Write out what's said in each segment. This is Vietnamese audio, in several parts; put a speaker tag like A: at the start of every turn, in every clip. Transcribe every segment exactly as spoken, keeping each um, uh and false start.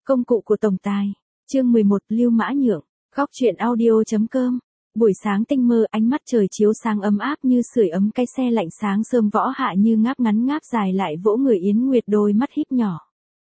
A: Công cụ của tổng tài. Chương mười một, Lưu Mã Nhượng. Góc truyện audio.com. Buổi sáng tinh mơ, ánh mắt trời chiếu sáng ấm áp như sưởi ấm cái xe lạnh sáng sớm. Võ Hạ Như ngáp ngắn ngáp dài lại vỗ người Yến Nguyệt, đôi mắt híp nhỏ.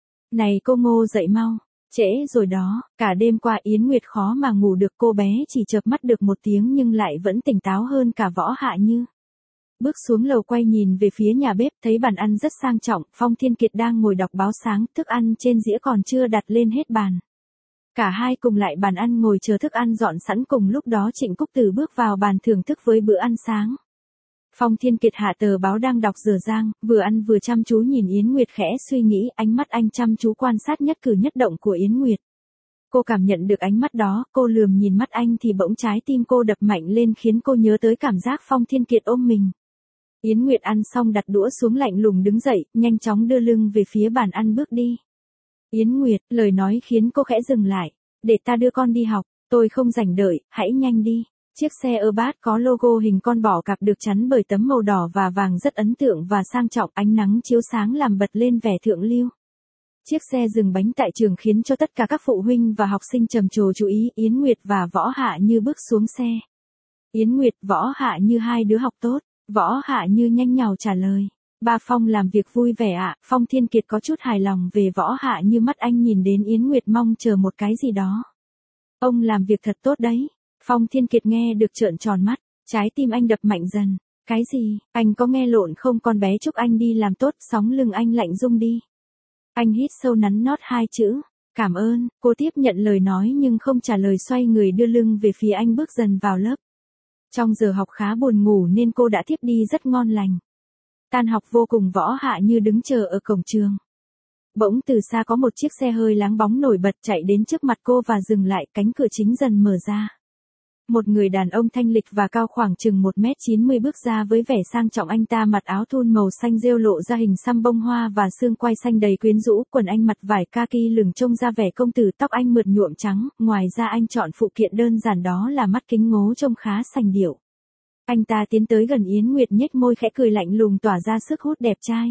A: Này cô Ngô, dậy mau. Trễ rồi đó. Cả đêm qua Yến Nguyệt khó mà ngủ được, cô bé chỉ chợp mắt được một tiếng nhưng lại vẫn tỉnh táo hơn cả Võ Hạ Như. Bước xuống lầu quay nhìn về phía nhà bếp, thấy bàn ăn rất sang trọng, Phong Thiên Kiệt đang ngồi đọc báo sáng, thức ăn trên dĩa còn chưa đặt lên hết bàn. Cả hai cùng lại bàn ăn ngồi chờ thức ăn dọn sẵn, cùng lúc đó Trịnh Cúc Tử bước vào bàn thưởng thức với bữa ăn sáng. Phong Thiên Kiệt hạ tờ báo đang đọc dở dang, vừa ăn vừa chăm chú nhìn Yến Nguyệt, khẽ suy nghĩ, ánh mắt anh chăm chú quan sát nhất cử nhất động của Yến Nguyệt. Cô cảm nhận được ánh mắt đó, cô lườm nhìn mắt anh thì bỗng trái tim cô đập mạnh lên, khiến cô nhớ tới cảm giác Phong Thiên Kiệt ôm mình. Yến Nguyệt ăn xong đặt đũa xuống lạnh lùng đứng dậy, nhanh chóng đưa lưng về phía bàn ăn bước đi. Yến Nguyệt, lời nói khiến cô khẽ dừng lại. Để ta đưa con đi học, tôi không rảnh đợi, hãy nhanh đi. Chiếc xe Abarth có logo hình con bò cạp được chắn bởi tấm màu đỏ và vàng rất ấn tượng và sang trọng, ánh nắng chiếu sáng làm bật lên vẻ thượng lưu. Chiếc xe dừng bánh tại trường khiến cho tất cả các phụ huynh và học sinh trầm trồ chú ý. Yến Nguyệt và Võ Hạ Như bước xuống xe. Yến Nguyệt, Võ Hạ Như hai đứa học tốt. Võ Hạ Như nhanh nhảu trả lời. Ba Phong làm việc vui vẻ ạ. À. Phong Thiên Kiệt có chút hài lòng về Võ Hạ Như, mắt anh nhìn đến Yến Nguyệt mong chờ một cái gì đó. Ông làm việc thật tốt đấy. Phong Thiên Kiệt nghe được trợn tròn mắt, trái tim anh đập mạnh dần. Cái gì, anh có nghe lộn không? Con bé chúc anh đi làm tốt. Sóng lưng anh lạnh rung đi. Anh hít sâu nắn nót hai chữ. Cảm ơn. Cô tiếp nhận lời nói nhưng không trả lời, xoay người đưa lưng về phía anh bước dần vào lớp. Trong giờ học khá buồn ngủ nên cô đã thiếp đi rất ngon lành. Tan học vô cùng, Võ Hạ Như đứng chờ ở cổng trường. Bỗng từ xa có một chiếc xe hơi láng bóng nổi bật chạy đến trước mặt cô và dừng lại, cánh cửa chính dần mở ra. Một người đàn ông thanh lịch và cao khoảng chừng một mét chín mươi bước ra với vẻ sang trọng, anh ta mặc áo thun màu xanh rêu lộ ra hình xăm bông hoa và xương quai xanh đầy quyến rũ, quần anh mặc vải kaki lửng trông ra vẻ công tử, tóc anh mượt nhuộm trắng, ngoài ra anh chọn phụ kiện đơn giản đó là mắt kính ngố trông khá sành điệu. Anh ta tiến tới gần Yến Nguyệt, nhếch môi khẽ cười lạnh lùng tỏa ra sức hút đẹp trai.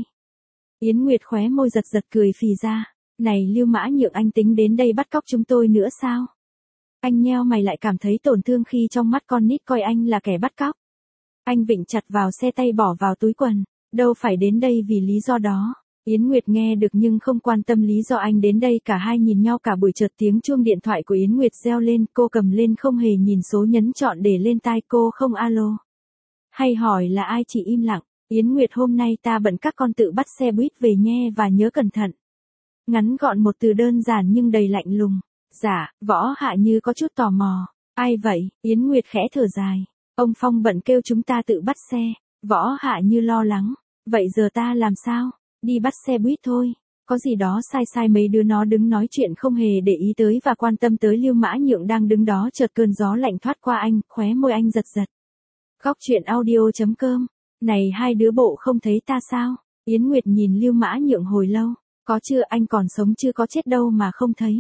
A: Yến Nguyệt khóe môi giật giật cười phì ra. Này Lưu Mã Nhượng, anh tính đến đây bắt cóc chúng tôi nữa sao? Anh nheo mày lại, cảm thấy tổn thương khi trong mắt con nít coi anh là kẻ bắt cóc. Anh vịn chặt vào xe, tay bỏ vào túi quần. Đâu phải đến đây vì lý do đó. Yến Nguyệt nghe được nhưng không quan tâm lý do anh đến đây. Cả hai nhìn nhau cả buổi, chợt tiếng chuông điện thoại của Yến Nguyệt reo lên. Cô cầm lên không hề nhìn số nhấn chọn để lên tai. Cô không alo hay hỏi là ai, chỉ im lặng. Yến Nguyệt, hôm nay ta bận, các con tự bắt xe buýt về nhé và nhớ cẩn thận. Ngắn gọn một từ, đơn giản nhưng đầy lạnh lùng. Dạ. Võ Hạ Như có chút tò mò. Ai vậy? Yến Nguyệt khẽ thở dài. Ông Phong bận kêu chúng ta tự bắt xe. Võ Hạ Như lo lắng. Vậy giờ ta làm sao? Đi bắt xe buýt thôi. Có gì đó sai sai. Mấy đứa nó đứng nói chuyện không hề để ý tới và quan tâm tới Lưu Mã Nhượng đang đứng đó. Chợt cơn gió lạnh thoát qua anh, khóe môi anh giật giật. Góc truyện audio.com. Này hai đứa bộ không thấy ta sao? Yến Nguyệt nhìn Lưu Mã Nhượng hồi lâu. Có chưa, anh còn sống chưa có chết đâu mà không thấy.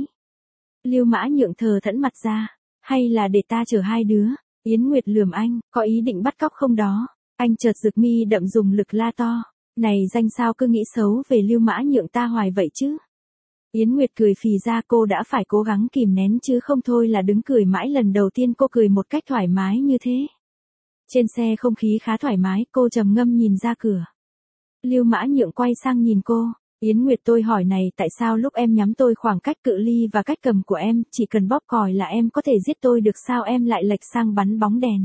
A: Lưu Mã Nhượng thờ thẫn mặt ra. Hay là để ta chở hai đứa? Yến Nguyệt lườm anh, có ý định bắt cóc không đó? Anh chợt rực mi đậm dùng lực la to. Này danh, sao cứ nghĩ xấu về Lưu Mã Nhượng ta hoài vậy chứ? Yến Nguyệt cười phì ra, cô đã phải cố gắng kìm nén chứ không thôi là đứng cười mãi. Lần đầu tiên cô cười một cách thoải mái như thế. Trên xe không khí khá thoải mái, cô trầm ngâm nhìn ra cửa. Lưu Mã Nhượng quay sang nhìn cô. Yến Nguyệt, tôi hỏi này, tại sao lúc em nhắm tôi khoảng cách cự ly và cách cầm của em, chỉ cần bóp còi là em có thể giết tôi được, sao em lại lệch sang bắn bóng đèn?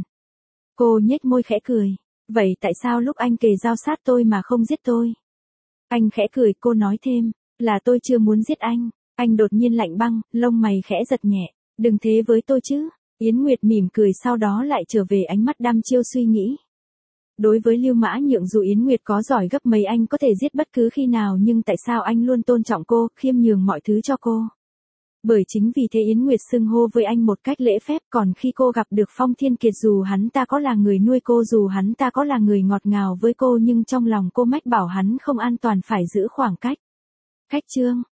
A: Cô nhếch môi khẽ cười. Vậy tại sao lúc anh kề dao sát tôi mà không giết tôi? Anh khẽ cười, cô nói thêm, là tôi chưa muốn giết anh. Anh đột nhiên lạnh băng, lông mày khẽ giật nhẹ. Đừng thế với tôi chứ. Yến Nguyệt mỉm cười, sau đó lại trở về ánh mắt đăm chiêu suy nghĩ. Đối với Lưu Mã Nhượng, dù Yến Nguyệt có giỏi gấp mấy, anh có thể giết bất cứ khi nào, nhưng tại sao anh luôn tôn trọng cô, khiêm nhường mọi thứ cho cô? Bởi chính vì thế Yến Nguyệt xưng hô với anh một cách lễ phép. Còn khi cô gặp được Phong Thiên Kiệt, dù hắn ta có là người nuôi cô, dù hắn ta có là người ngọt ngào với cô, nhưng trong lòng cô mách bảo hắn không an toàn, phải giữ khoảng cách. Cách chương